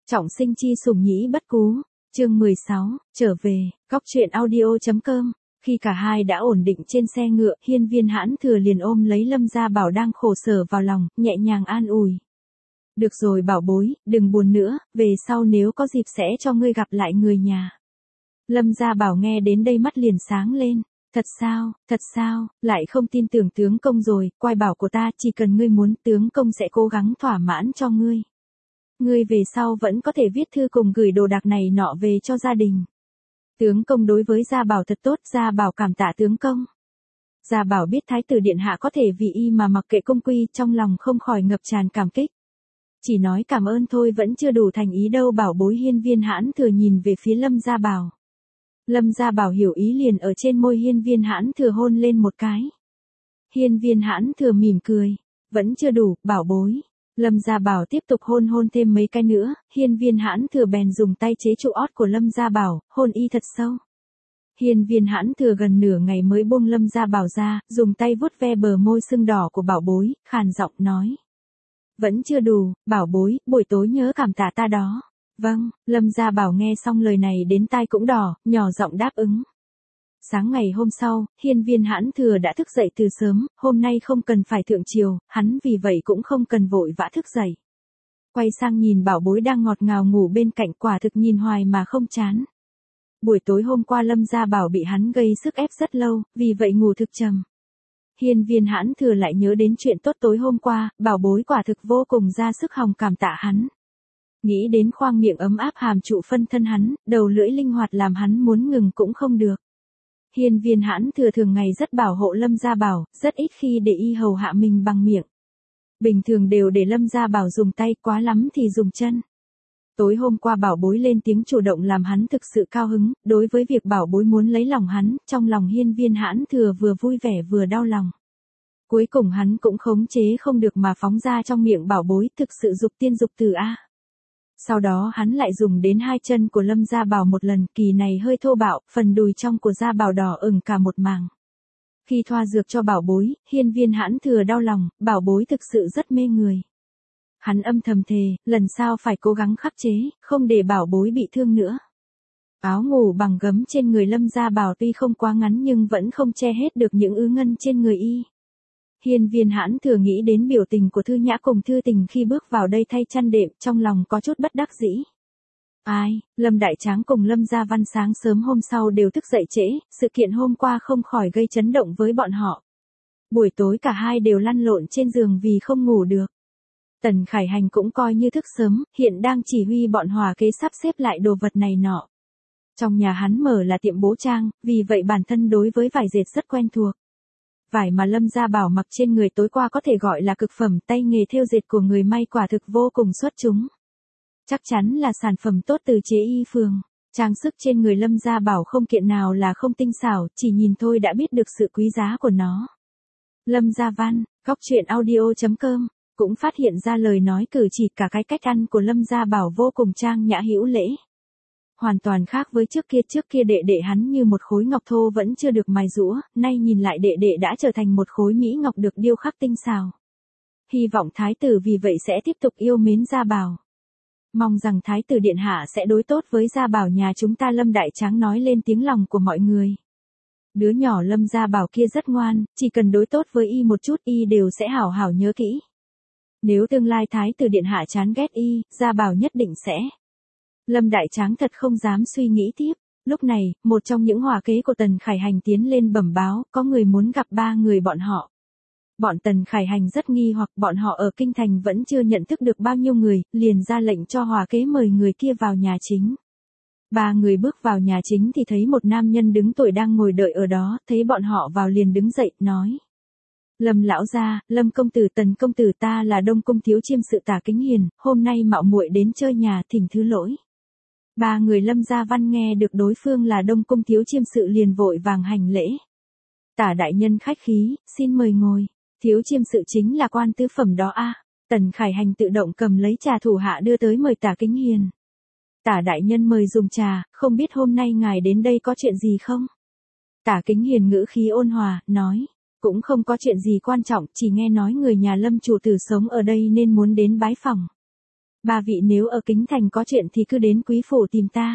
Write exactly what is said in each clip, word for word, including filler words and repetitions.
Trọng sinh chi sủng nhĩ bất cú, chương mười sáu, trở về, góc truyện audio.com. Khi cả hai đã ổn định trên xe ngựa, Hiên Viên Hãn Thừa liền ôm lấy Lâm Gia Bảo đang khổ sở vào lòng, nhẹ nhàng an ủi. Được rồi bảo bối, đừng buồn nữa, về sau nếu có dịp sẽ cho ngươi gặp lại người nhà. Lâm Gia Bảo nghe đến đây mắt liền sáng lên. Thật sao, thật sao, lại không tin tưởng tướng công rồi, quai bảo của ta, chỉ cần ngươi muốn tướng công sẽ cố gắng thỏa mãn cho ngươi. Ngươi về sau vẫn có thể viết thư cùng gửi đồ đạc này nọ về cho gia đình. Tướng công đối với Gia Bảo thật tốt, Gia Bảo cảm tạ tướng công. Gia Bảo biết Thái tử điện hạ có thể vì y mà mặc kệ công quy, trong lòng không khỏi ngập tràn cảm kích. Chỉ nói cảm ơn thôi vẫn chưa đủ thành ý đâu. Bảo bối. Hiên Viên Hãn Thừa nhìn về phía Lâm Gia Bảo. Lâm Gia Bảo hiểu ý liền ở trên môi Hiên Viên Hãn Thừa hôn lên một cái. Hiên Viên Hãn Thừa mỉm cười. Vẫn chưa đủ, bảo bối. Lâm Gia Bảo tiếp tục hôn hôn thêm mấy cái nữa, Hiên Viên Hãn Thừa bèn dùng tay chế trụ ót của Lâm Gia Bảo, hôn y thật sâu. Hiên Viên Hãn Thừa gần nửa ngày mới buông Lâm Gia Bảo ra, dùng tay vuốt ve bờ môi sưng đỏ của bảo bối, khàn giọng nói. Vẫn chưa đủ, bảo bối, buổi tối nhớ cảm tạ ta đó. Vâng, Lâm Gia Bảo nghe xong lời này đến tai cũng đỏ, nhỏ giọng đáp ứng. Sáng ngày hôm sau, Hiên Viên Hãn Thừa đã thức dậy từ sớm, hôm nay không cần phải thượng triều, hắn vì vậy cũng không cần vội vã thức dậy. Quay sang nhìn bảo bối đang ngọt ngào ngủ bên cạnh, quả thực nhìn hoài mà không chán. Buổi tối hôm qua Lâm Gia Bảo bị hắn gây sức ép rất lâu, vì vậy ngủ thực trầm. Hiên Viên Hãn Thừa lại nhớ đến chuyện tốt tối hôm qua, bảo bối quả thực vô cùng ra sức hòng cảm tạ hắn. Nghĩ đến khoang miệng ấm áp hàm trụ phân thân hắn, đầu lưỡi linh hoạt làm hắn muốn ngừng cũng không được. Hiên Viên Hãn Thừa thường ngày rất bảo hộ Lâm Gia Bảo, rất ít khi để y hầu hạ mình bằng miệng. Bình thường đều để Lâm Gia Bảo dùng tay, quá lắm thì dùng chân. Tối hôm qua bảo bối lên tiếng chủ động làm hắn thực sự cao hứng, đối với việc bảo bối muốn lấy lòng hắn, trong lòng Hiên Viên Hãn Thừa vừa vui vẻ vừa đau lòng. Cuối cùng hắn cũng khống chế không được mà phóng ra trong miệng bảo bối, thực sự dục tiên dục tử a. Sau đó hắn lại dùng đến hai chân của Lâm Gia Bảo một lần, kỳ này hơi thô bạo, phần đùi trong của Gia Bảo đỏ ửng cả một màng. Khi thoa dược cho bảo bối, Hiên Viên Hãn Thừa đau lòng, bảo bối thực sự rất mê người. Hắn âm thầm thề, lần sau phải cố gắng khắc chế, không để bảo bối bị thương nữa. Áo ngủ bằng gấm trên người Lâm Gia Bảo tuy không quá ngắn nhưng vẫn không che hết được những ứ ngân trên người y. Hiên Viên Hãn Thừa nghĩ đến biểu tình của Thư Nhã cùng Thư Tình khi bước vào đây thay chăn đệm, trong lòng có chút bất đắc dĩ. Ai, Lâm Đại Tráng cùng Lâm Gia Văn sáng sớm hôm sau đều thức dậy trễ, sự kiện hôm qua không khỏi gây chấn động với bọn họ. Buổi tối cả hai đều lăn lộn trên giường vì không ngủ được. Tần Khải Hành cũng coi như thức sớm, hiện đang chỉ huy bọn hòa kế sắp xếp lại đồ vật này nọ. Trong nhà hắn mở là tiệm bố trang, vì vậy bản thân đối với vải dệt rất quen thuộc. Vải mà Lâm Gia Bảo mặc trên người tối qua có thể gọi là cực phẩm, tay nghề thêu dệt của người may quả thực vô cùng xuất chúng. Chắc chắn là sản phẩm tốt từ chế y phường. Trang sức trên người Lâm Gia Bảo không kiện nào là không tinh xảo, chỉ nhìn thôi đã biết được sự quý giá của nó. Lâm Gia Văn, góc truyện audio.com, cũng phát hiện ra lời nói cử chỉ cả cái cách ăn của Lâm Gia Bảo vô cùng trang nhã hữu lễ. Hoàn toàn khác với trước kia, trước kia đệ đệ hắn như một khối ngọc thô vẫn chưa được mài rũa, nay nhìn lại đệ đệ đã trở thành một khối mỹ ngọc được điêu khắc tinh xảo. Hy vọng thái tử vì vậy sẽ tiếp tục yêu mến Gia Bảo. Mong rằng thái tử điện hạ sẽ đối tốt với Gia Bảo nhà chúng ta. Lâm Đại Tráng nói lên tiếng lòng của mọi người. Đứa nhỏ Lâm Gia Bảo kia rất ngoan, chỉ cần đối tốt với y một chút y đều sẽ hảo hảo nhớ kỹ. Nếu tương lai thái tử điện hạ chán ghét y, Gia Bảo nhất định sẽ. Lâm Đại Tráng thật không dám suy nghĩ tiếp. Lúc này, một trong những hòa kế của Tần Khải Hành tiến lên bẩm báo, có người muốn gặp ba người bọn họ. Bọn Tần Khải Hành rất nghi hoặc bọn họ ở Kinh Thành vẫn chưa nhận thức được bao nhiêu người, liền ra lệnh cho hòa kế mời người kia vào nhà chính. Ba người bước vào nhà chính thì thấy một nam nhân đứng tuổi đang ngồi đợi ở đó, thấy bọn họ vào liền đứng dậy, nói. Lâm lão gia, Lâm công tử, Tần công tử, ta là Đông Cung thiếu chiêm sự Tả Kính Hiền, hôm nay mạo muội đến chơi nhà, thỉnh thứ lỗi. Ba người Lâm Gia Văn nghe được đối phương là Đông Cung thiếu chiêm sự liền vội vàng hành lễ. Tả đại nhân khách khí, xin mời ngồi. Thiếu chiêm sự chính là quan tứ phẩm đó a. Tần Khải Hành tự động cầm lấy trà thủ hạ đưa tới mời Tả Kính Hiền. Tả đại nhân mời dùng trà, không biết hôm nay ngài đến đây có chuyện gì không? Tả Kính Hiền ngữ khí ôn hòa, nói. Cũng không có chuyện gì quan trọng, chỉ nghe nói người nhà Lâm chủ tử sống ở đây nên muốn đến bái phỏng. Ba vị nếu ở Kính Thành có chuyện thì cứ đến quý phủ tìm ta.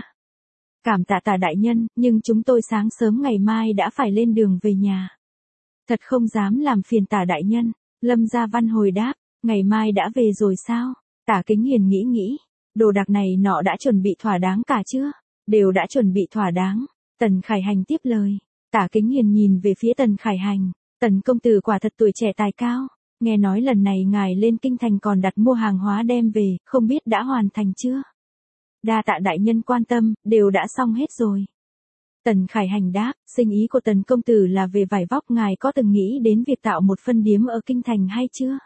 Cảm tạ Tả đại nhân, nhưng chúng tôi sáng sớm ngày mai đã phải lên đường về nhà. Thật không dám làm phiền Tả đại nhân. Lâm Gia Văn hồi đáp, ngày mai đã về rồi sao? Tả Kính Hiền nghĩ nghĩ, đồ đạc này nọ đã chuẩn bị thỏa đáng cả chưa? Đều đã chuẩn bị thỏa đáng. Tần Khải Hành tiếp lời. Tả Kính Hiền nhìn về phía Tần Khải Hành, Tần công tử quả thật tuổi trẻ tài cao, nghe nói lần này ngài lên kinh thành còn đặt mua hàng hóa đem về, không biết đã hoàn thành chưa? Đa tạ đại nhân quan tâm, đều đã xong hết rồi. Tần Khải Hành đáp, sinh ý của Tần công tử là về vải vóc, ngài có từng nghĩ đến việc tạo một phân điếm ở kinh thành hay chưa?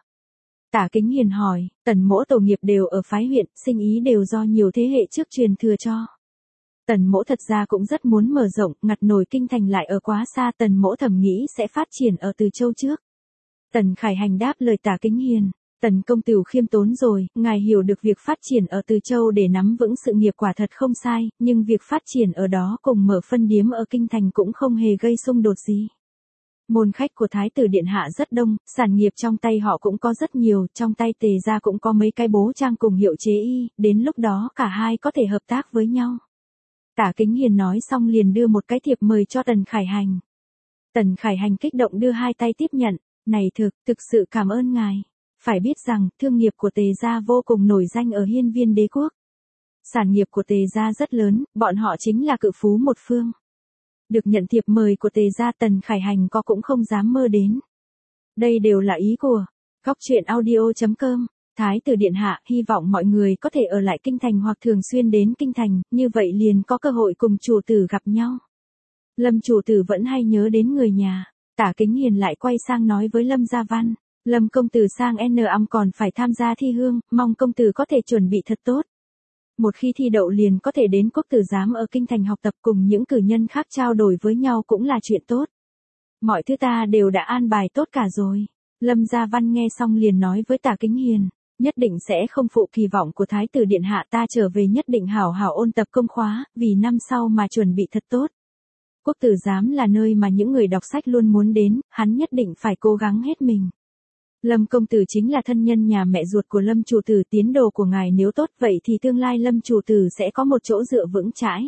Tả Kính Hiền hỏi, Tần mỗ tổ nghiệp đều ở phái huyện, sinh ý đều do nhiều thế hệ trước truyền thừa cho. Tần mỗ thật ra cũng rất muốn mở rộng, ngặt nổi kinh thành lại ở quá xa, Tần mỗ thầm nghĩ sẽ phát triển ở Từ Châu trước. Tần Khải Hành đáp lời Tả Kính Hiền, Tần công tử khiêm tốn rồi, ngài hiểu được việc phát triển ở Từ Châu để nắm vững sự nghiệp quả thật không sai, nhưng việc phát triển ở đó cùng mở phân điếm ở kinh thành cũng không hề gây xung đột gì. Môn khách của Thái tử Điện Hạ rất đông, sản nghiệp trong tay họ cũng có rất nhiều, trong tay Tề gia cũng có mấy cái bố trang cùng hiệu chế y, đến lúc đó cả hai có thể hợp tác với nhau. Tả Kính Hiền nói xong liền đưa một cái thiệp mời cho Tần Khải Hành. Tần Khải Hành kích động đưa hai tay tiếp nhận, này thực, thực sự cảm ơn ngài. Phải biết rằng, thương nghiệp của Tề gia vô cùng nổi danh ở Hiên Viên Đế quốc. Sản nghiệp của Tề gia rất lớn, bọn họ chính là cự phú một phương. Được nhận thiệp mời của Tề gia, Tần Khải Hành có cũng không dám mơ đến. Đây đều là ý của Góc Truyện Audio chấm com. Thái tử Điện Hạ hy vọng mọi người có thể ở lại kinh thành hoặc thường xuyên đến kinh thành, như vậy liền có cơ hội cùng chủ tử gặp nhau. Lâm chủ tử vẫn hay nhớ đến người nhà. Tả Kính Hiền lại quay sang nói với Lâm Gia Văn, Lâm công tử sang N âm còn phải tham gia thi hương, mong công tử có thể chuẩn bị thật tốt. Một khi thi đậu liền có thể đến quốc tử giám ở kinh thành học tập, cùng những cử nhân khác trao đổi với nhau cũng là chuyện tốt. Mọi thứ ta đều đã an bài tốt cả rồi. Lâm Gia Văn nghe xong liền nói với Tả Kính Hiền, nhất định sẽ không phụ kỳ vọng của Thái tử Điện Hạ, ta trở về nhất định hảo hảo ôn tập công khóa, vì năm sau mà chuẩn bị thật tốt. Quốc tử giám là nơi mà những người đọc sách luôn muốn đến, hắn nhất định phải cố gắng hết mình. Lâm công tử chính là thân nhân nhà mẹ ruột của Lâm chủ tử, tiến đồ của ngài nếu tốt vậy thì tương lai Lâm chủ tử sẽ có một chỗ dựa vững chãi.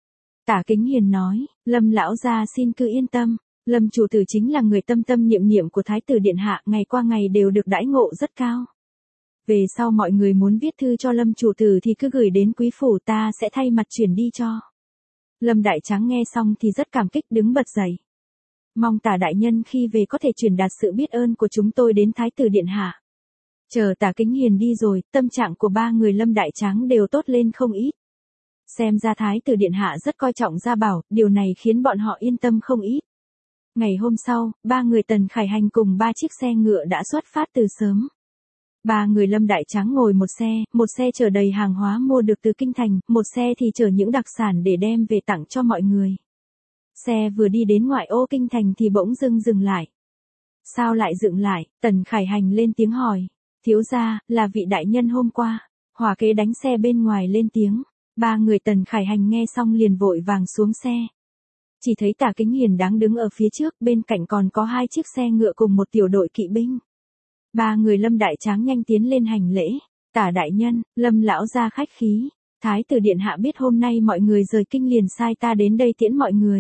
Tả Kính Hiền nói, Lâm lão gia xin cứ yên tâm, Lâm chủ tử chính là người tâm tâm niệm niệm của Thái tử Điện Hạ, ngày qua ngày đều được đãi ngộ rất cao. Về sau mọi người muốn viết thư cho Lâm chủ tử thì cứ gửi đến quý phủ, ta sẽ thay mặt chuyển đi cho. Lâm Đại Tráng nghe xong thì rất cảm kích đứng bật dậy. Mong Tả đại nhân khi về có thể truyền đạt sự biết ơn của chúng tôi đến Thái tử Điện Hạ. Chờ Tả Kính Hiền đi rồi, tâm trạng của ba người Lâm Đại Tráng đều tốt lên không ít. Xem ra Thái tử Điện Hạ rất coi trọng Gia Bảo, điều này khiến bọn họ yên tâm không ít. Ngày hôm sau, ba người Tần Khải Hành cùng ba chiếc xe ngựa đã xuất phát từ sớm. Ba người Lâm Đại Tráng ngồi một xe, một xe chở đầy hàng hóa mua được từ kinh thành, một xe thì chở những đặc sản để đem về tặng cho mọi người. Xe vừa đi đến ngoại ô kinh thành thì bỗng dưng dừng lại. Sao lại dựng lại? Tần Khải Hành lên tiếng hỏi. Thiếu gia, là vị đại nhân hôm qua. Hòa kế đánh xe bên ngoài lên tiếng. Ba người Tần Khải Hành nghe xong liền vội vàng xuống xe. Chỉ thấy Tả Kính Hiền đang đứng ở phía trước, bên cạnh còn có hai chiếc xe ngựa cùng một tiểu đội kỵ binh. Ba người Lâm Đại Tráng nhanh tiến lên hành lễ. Tả đại nhân, Lâm lão gia khách khí. Thái tử Điện Hạ biết hôm nay mọi người rời kinh liền sai ta đến đây tiễn mọi người.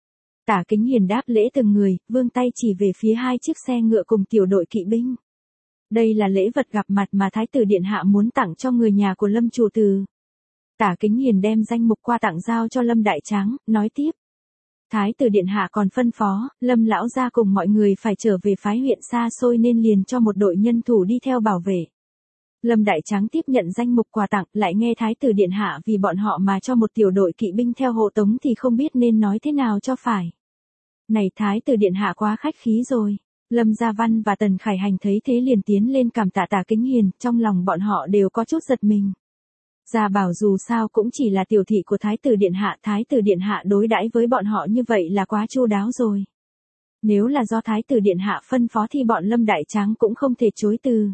Tả Kính Hiền đáp lễ từng người, vươn tay chỉ về phía hai chiếc xe ngựa cùng tiểu đội kỵ binh. Đây là lễ vật gặp mặt mà Thái tử Điện Hạ muốn tặng cho người nhà của Lâm chủ tử. Tả Kính Hiền đem danh mục qua tặng giao cho Lâm Đại Tráng, nói tiếp. Thái tử Điện Hạ còn phân phó, Lâm lão gia cùng mọi người phải trở về phái huyện xa xôi nên liền cho một đội nhân thủ đi theo bảo vệ. Lâm Đại Tráng tiếp nhận danh mục quà tặng, lại nghe Thái tử Điện Hạ vì bọn họ mà cho một tiểu đội kỵ binh theo hộ tống thì không biết nên nói thế nào cho phải. Này Thái tử Điện Hạ quá khách khí rồi. Lâm Gia Văn và Tần Khải Hành thấy thế liền tiến lên cảm tạ Tả Kính Hiền, trong lòng bọn họ đều có chút giật mình. Gia Bảo dù sao cũng chỉ là tiểu thị của Thái tử Điện Hạ, Thái tử Điện Hạ đối đãi với bọn họ như vậy là quá chu đáo rồi. Nếu là do Thái tử Điện Hạ phân phó thì bọn Lâm Đại Tráng cũng không thể chối từ.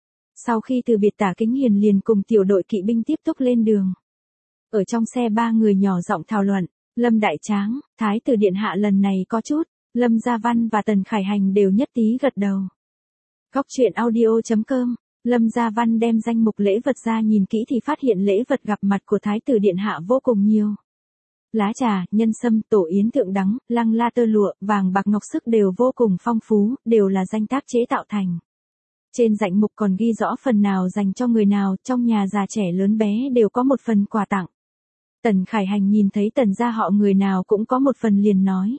Sau khi từ biệt Tả Kính Hiền liền cùng tiểu đội kỵ binh tiếp tục lên đường. Ở trong xe ba người nhỏ giọng thảo luận, Lâm Đại Tráng, Thái tử Điện Hạ lần này có chút, Lâm Gia Văn và Tần Khải Hành đều nhất trí gật đầu. Góc Truyện Audio chấm com Lâm Gia Văn đem danh mục lễ vật ra nhìn kỹ thì phát hiện lễ vật gặp mặt của Thái tử Điện Hạ vô cùng nhiều. Lá trà, nhân sâm, tổ yến thượng đắng, lăng la tơ lụa, vàng bạc ngọc sức đều vô cùng phong phú, đều là danh tác chế tạo thành. Trên danh mục còn ghi rõ phần nào dành cho người nào, trong nhà già trẻ lớn bé đều có một phần quà tặng. Tần Khải Hành nhìn thấy Tần gia họ người nào cũng có một phần liền nói.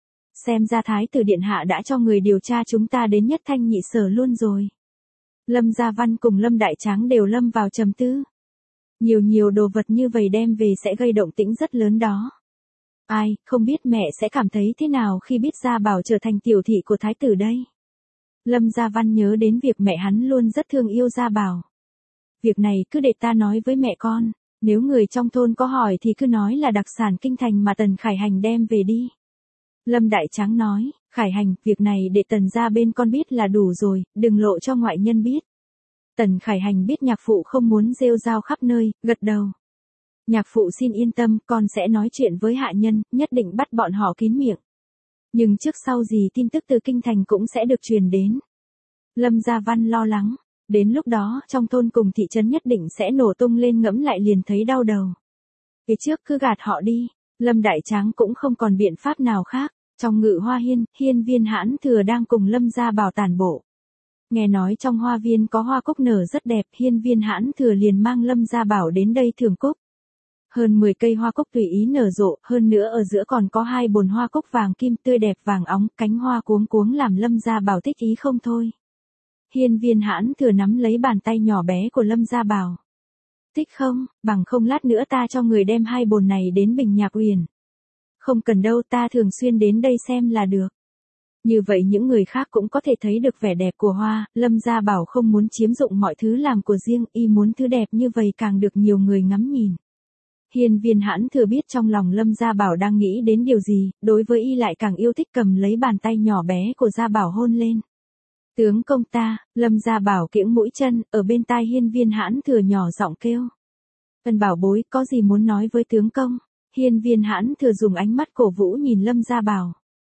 Xem ra Thái tử Điện Hạ đã cho người điều tra chúng ta đến nhất thanh nhị sở luôn rồi. Lâm Gia Văn cùng Lâm Đại Tráng đều lâm vào trầm tư. Nhiều nhiều đồ vật như vậy đem về sẽ gây động tĩnh rất lớn đó. Ai, không biết mẹ sẽ cảm thấy thế nào khi biết Gia Bảo trở thành tiểu thị của Thái tử đây. Lâm Gia Văn nhớ đến việc mẹ hắn luôn rất thương yêu Gia Bảo. Việc này cứ để ta nói với mẹ con, nếu người trong thôn có hỏi thì cứ nói là đặc sản kinh thành mà Tần Khải Hành đem về đi. Lâm Đại Tráng nói, Khải Hành, việc này để Tần gia bên con biết là đủ rồi, đừng lộ cho ngoại nhân biết. Tần Khải Hành biết nhạc phụ không muốn rêu rao khắp nơi, gật đầu. Nhạc phụ xin yên tâm, con sẽ nói chuyện với hạ nhân, nhất định bắt bọn họ kín miệng. Nhưng trước sau gì tin tức từ kinh thành cũng sẽ được truyền đến. Lâm Gia Văn lo lắng, đến lúc đó trong thôn cùng thị trấn nhất định sẽ nổ tung lên, ngẫm lại liền thấy đau đầu. Phía trước cứ gạt họ đi, Lâm Đại Tráng cũng không còn biện pháp nào khác. Trong Ngự Hoa Hiên, Hiên Viên Hãn Thừa đang cùng Lâm Gia Bảo tản bộ. Nghe nói trong hoa viên có hoa cúc nở rất đẹp, Hiên Viên Hãn Thừa liền mang Lâm Gia Bảo đến đây thưởng cúc. Hơn mười cây hoa cúc tùy ý nở rộ, hơn nữa ở giữa còn có hai bồn hoa cúc vàng kim tươi đẹp vàng óng, cánh hoa cuống cuống làm Lâm Gia Bảo thích ý không thôi. Hiên Viên Hãn Thừa nắm lấy bàn tay nhỏ bé của Lâm Gia Bảo. Thích không, bằng không lát nữa ta cho người đem hai bồn này đến Bình Nhạc Uyển. Không cần đâu, ta thường xuyên đến đây xem là được. Như vậy những người khác cũng có thể thấy được vẻ đẹp của hoa, Lâm Gia Bảo không muốn chiếm dụng mọi thứ làm của riêng, y muốn thứ đẹp như vậy càng được nhiều người ngắm nhìn. Hiên Viên Hãn Thừa biết trong lòng Lâm Gia Bảo đang nghĩ đến điều gì, đối với y lại càng yêu thích, cầm lấy bàn tay nhỏ bé của Gia Bảo hôn lên. Tướng công ta, Lâm Gia Bảo kiễng mũi chân, ở bên tai Hiên Viên Hãn Thừa nhỏ giọng kêu. Ân bảo bối, có gì muốn nói với tướng công? Hiên Viên Hãn Thừa dùng ánh mắt cổ vũ nhìn Lâm Gia Bảo.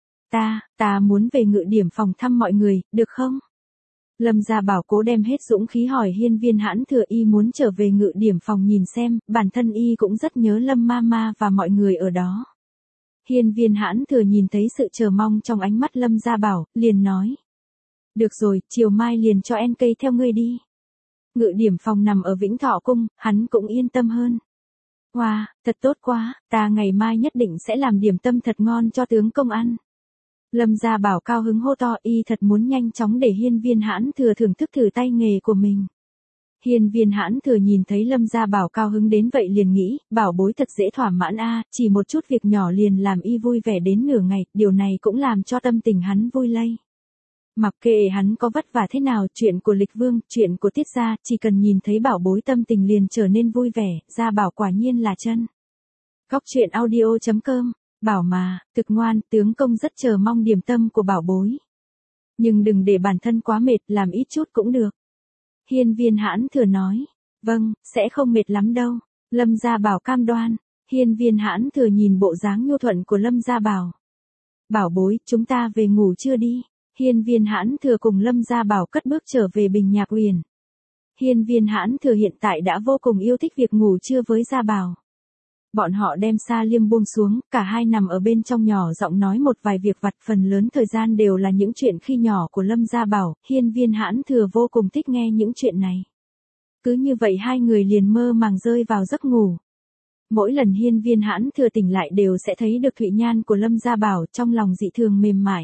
Ta, ta muốn về Ngự Điểm phòng thăm mọi người, được không? Lâm Gia Bảo cố đem hết dũng khí hỏi Hiên Viên Hãn Thừa, y muốn trở về Ngự Điểm phòng nhìn xem, bản thân y cũng rất nhớ Lâm Mama và mọi người ở đó. Hiên Viên Hãn Thừa nhìn thấy sự chờ mong trong ánh mắt Lâm Gia Bảo, liền nói. Được rồi, chiều mai liền cho en cây theo ngươi đi. Ngự Điểm phòng nằm ở Vĩnh Thọ Cung, hắn cũng yên tâm hơn. Wow, thật tốt quá, ta ngày mai nhất định sẽ làm điểm tâm thật ngon cho tướng công ăn. Lâm Gia Bảo cao hứng hô to, y thật muốn nhanh chóng để Hiên Viên Hãn Thừa thưởng thức thử tay nghề của mình. Hiên Viên Hãn Thừa nhìn thấy Lâm Gia Bảo cao hứng đến vậy liền nghĩ, bảo bối thật dễ thỏa mãn a, chỉ một chút việc nhỏ liền làm y vui vẻ đến nửa ngày, điều này cũng làm cho tâm tình hắn vui lây. Mặc kệ hắn có vất vả thế nào, chuyện của Lịch Vương, chuyện của Tiết gia, chỉ cần nhìn thấy bảo bối tâm tình liền trở nên vui vẻ, Gia Bảo quả nhiên là chân. Góc truyện audio chấm com, bảo mà, thực ngoan, tướng công rất chờ mong điểm tâm của bảo bối. Nhưng đừng để bản thân quá mệt, làm ít chút cũng được. Hiên Viên Hãn Thừa nói, vâng, sẽ không mệt lắm đâu. Lâm Gia Bảo cam đoan. Hiên Viên Hãn Thừa nhìn bộ dáng nhu thuận của Lâm Gia Bảo. Bảo bối, chúng ta về ngủ chưa đi? Hiên Viên Hãn Thừa cùng Lâm Gia Bảo cất bước trở về Bình Nhạc Uyển. Hiên Viên Hãn Thừa hiện tại đã vô cùng yêu thích việc ngủ trưa với Gia Bảo. Bọn họ đem sa liêm buông xuống, cả hai nằm ở bên trong nhỏ giọng nói một vài việc vặt, phần lớn thời gian đều là những chuyện khi nhỏ của Lâm Gia Bảo, Hiên Viên Hãn Thừa vô cùng thích nghe những chuyện này. Cứ như vậy hai người liền mơ màng rơi vào giấc ngủ. Mỗi lần Hiên Viên Hãn Thừa tỉnh lại đều sẽ thấy được thụy nhan của Lâm Gia Bảo, trong lòng dị thường mềm mại.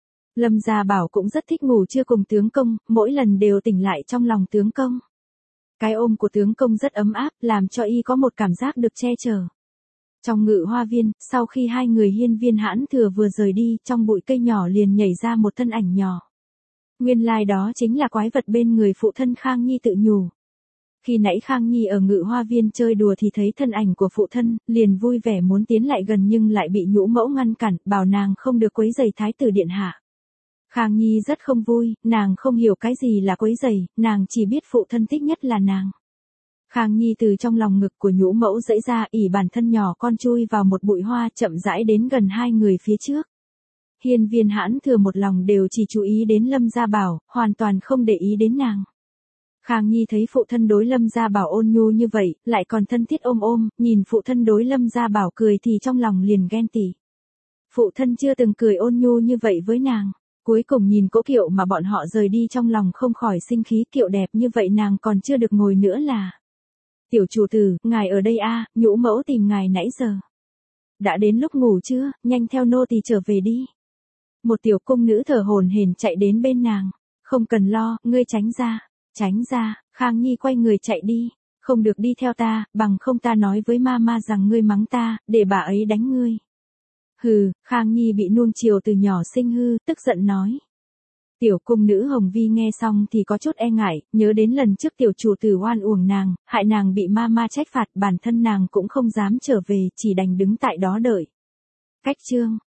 Lâm Gia Bảo cũng rất thích ngủ trưa cùng tướng công, mỗi lần đều tỉnh lại trong lòng tướng công. Cái ôm của tướng công rất ấm áp, làm cho y có một cảm giác được che chở. Trong Ngự Hoa Viên, sau khi hai người Hiên Viên Hãn Thừa vừa rời đi, trong bụi cây nhỏ liền nhảy ra một thân ảnh nhỏ. Nguyên lai đó chính là quái vật bên người phụ thân Khang Nhi tự nhủ. Khi nãy Khang Nhi ở Ngự Hoa Viên chơi đùa thì thấy thân ảnh của phụ thân, liền vui vẻ muốn tiến lại gần nhưng lại bị nhũ mẫu ngăn cản, bảo nàng không được quấy rầy Thái tử điện hạ. Khang Nhi rất không vui, nàng không hiểu cái gì là quấy rầy, nàng chỉ biết phụ thân thích nhất là nàng. Khang Nhi từ trong lòng ngực của nhũ mẫu dẫy ra, ỉ bản thân nhỏ con chui vào một bụi hoa, chậm rãi đến gần hai người phía trước. Hiên Viên Hãn Thừa một lòng đều chỉ chú ý đến Lâm Gia Bảo, hoàn toàn không để ý đến nàng. Khang Nhi thấy phụ thân đối Lâm Gia Bảo ôn nhu như vậy, lại còn thân thiết ôm ôm, nhìn phụ thân đối Lâm Gia Bảo cười thì trong lòng liền ghen tị. Phụ thân chưa từng cười ôn nhu như vậy với nàng. Cuối cùng nhìn Cố Kiệu mà bọn họ rời đi trong lòng không khỏi sinh khí, Kiệu đẹp như vậy nàng còn chưa được ngồi nữa là. Tiểu chủ tử, ngài ở đây a, nhũ mẫu tìm ngài nãy giờ. Đã đến lúc ngủ chưa, nhanh theo nô tỳ trở về đi. Một tiểu cung nữ thở hổn hển chạy đến bên nàng. Không cần lo, ngươi tránh ra, tránh ra, Khang Nhi quay người chạy đi. Không được đi theo ta, bằng không ta nói với mama rằng ngươi mắng ta, để bà ấy đánh ngươi. Hừ, Khang Nhi bị nuông chiều từ nhỏ sinh hư, tức giận nói. Tiểu cung nữ Hồng Vi nghe xong thì có chút e ngại, nhớ đến lần trước tiểu chủ tử oan uổng nàng, hại nàng bị mama trách phạt, bản thân nàng cũng không dám trở về, chỉ đành đứng tại đó đợi. Cách chương